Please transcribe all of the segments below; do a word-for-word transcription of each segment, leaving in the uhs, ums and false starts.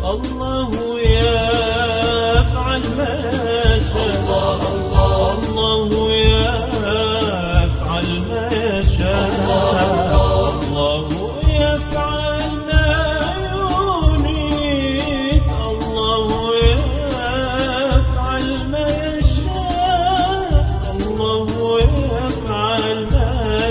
الله يفعل ما يشاء، الله يفعل ما يشاء، الله يفعل ما يريد، الله يفعل ما يشاء، الله يفعل ما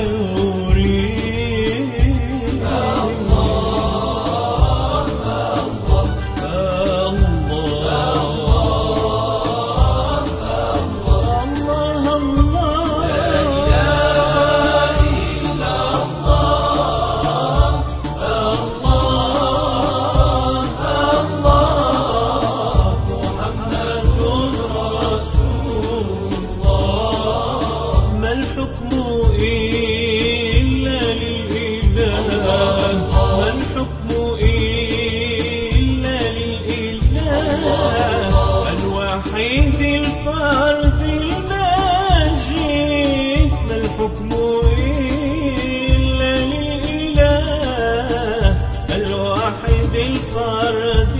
الوحيد الفرد المجيد، ما الحكم إلا للإله، الواحد الفرد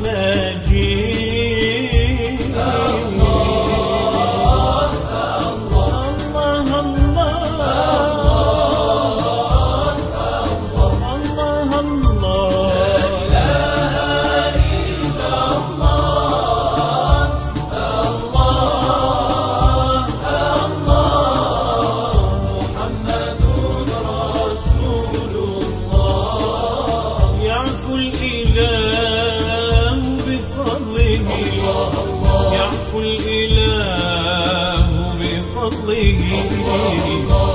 المجيد. الله الله الله الله يعفو الإله بفضله